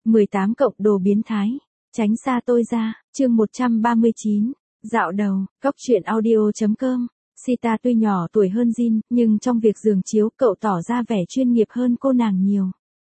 18 cộng đồ biến thái. Tránh xa tôi ra. Chương 139. Dạo đầu. Góc truyện audio.com. Sita tuy nhỏ tuổi hơn Jin, nhưng trong việc giường chiếu cậu tỏ ra vẻ chuyên nghiệp hơn cô nàng nhiều.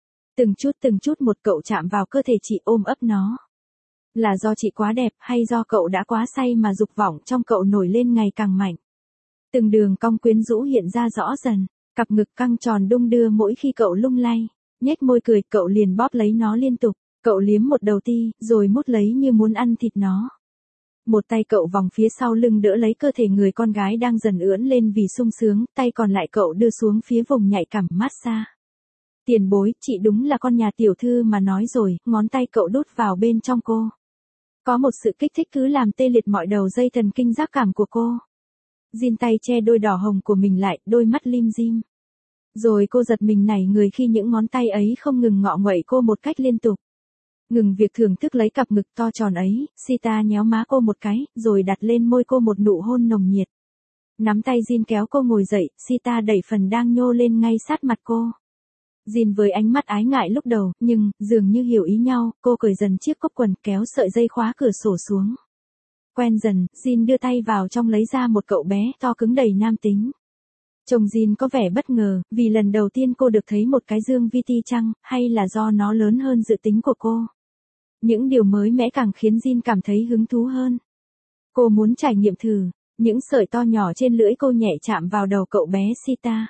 Từng chút một cậu chạm vào cơ thể chị, ôm ấp nó. Là do chị quá đẹp hay do cậu đã quá say mà dục vọng trong cậu nổi lên ngày càng mạnh. Từng đường cong quyến rũ hiện ra rõ dần, cặp ngực căng tròn đung đưa mỗi khi cậu lung lay. Nhếch môi cười, cậu liền bóp lấy nó liên tục. Cậu liếm một đầu ti, rồi mút lấy như muốn ăn thịt nó. Một tay cậu vòng phía sau lưng đỡ lấy cơ thể người con gái đang dần ưỡn lên vì sung sướng, tay còn lại cậu đưa xuống phía vùng nhạy cảm massage. Tiền bối, chị đúng là con nhà tiểu thư mà nói rồi, ngón tay cậu đút vào bên trong cô. Có một sự kích thích cứ làm tê liệt mọi đầu dây thần kinh giác cảm của cô. Jin tay che đôi đỏ hồng của mình lại, đôi mắt lim dim. Rồi cô giật mình nảy người khi những ngón tay ấy không ngừng ngọ nguậy cô một cách liên tục. Ngừng việc thưởng thức lấy cặp ngực to tròn ấy, Sita nhéo má cô một cái, rồi đặt lên môi cô một nụ hôn nồng nhiệt. Nắm tay Jin kéo cô ngồi dậy, Sita đẩy phần đang nhô lên ngay sát mặt cô. Jin với ánh mắt ái ngại lúc đầu, nhưng, dường như hiểu ý nhau, cô cởi dần chiếc cúc quần, kéo sợi dây khóa cửa sổ xuống. Quen dần, Jin đưa tay vào trong lấy ra một cậu bé to cứng đầy nam tính. Chồng Jin có vẻ bất ngờ, vì lần đầu tiên cô được thấy một cái dương VT chăng, hay là do nó lớn hơn dự tính của cô. Những điều mới mẻ càng khiến Jin cảm thấy hứng thú hơn. Cô muốn trải nghiệm thử. Những sợi to nhỏ trên lưỡi cô nhẹ chạm vào đầu cậu bé Sita.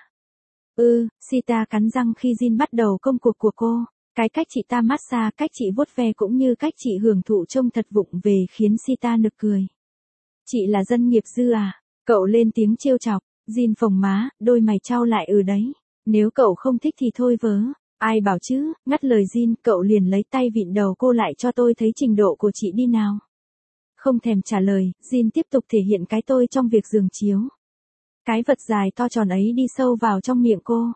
Sita cắn răng khi Jin bắt đầu công cuộc của cô. Cái cách chị ta massage, cách chị vuốt ve cũng như cách chị hưởng thụ trông thật vụng về khiến Sita nực cười. Chị là dân nghiệp dư à? Cậu lên tiếng trêu chọc. Jin phồng má, đôi mày chau lại đấy. Nếu cậu không thích thì thôi vớ. Ai bảo chứ, ngắt lời Jin, cậu liền lấy tay vịn đầu cô lại cho tôi thấy trình độ của chị đi nào. Không thèm trả lời, Jin tiếp tục thể hiện cái tôi trong việc giường chiếu. Cái vật dài to tròn ấy đi sâu vào trong miệng cô.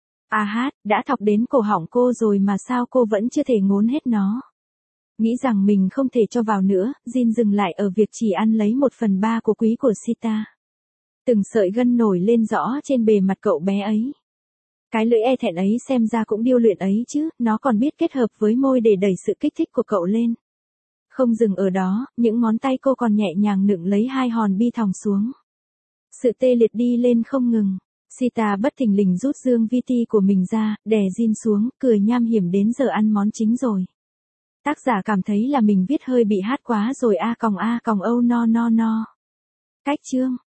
Đã thọc đến cổ họng cô rồi mà sao cô vẫn chưa thể ngốn hết nó. Nghĩ rằng mình không thể cho vào nữa, Jin dừng lại ở việc chỉ ăn lấy 1/3 của quý của Sita. Từng sợi gân nổi lên rõ trên bề mặt cậu bé ấy. Cái lưỡi e thẹn ấy xem ra cũng điêu luyện ấy chứ, nó còn biết kết hợp với môi để đẩy sự kích thích của cậu lên. Không dừng ở đó, những ngón tay cô còn nhẹ nhàng nựng lấy hai hòn bi thòng xuống. Sự tê liệt đi lên không ngừng. Sita bất thình lình rút dương VT của mình ra, đè Jin xuống, cười nham hiểm đến giờ ăn món chính rồi. Tác giả cảm thấy là mình viết hơi bị hát quá rồi A còng Âu no. Cách chương.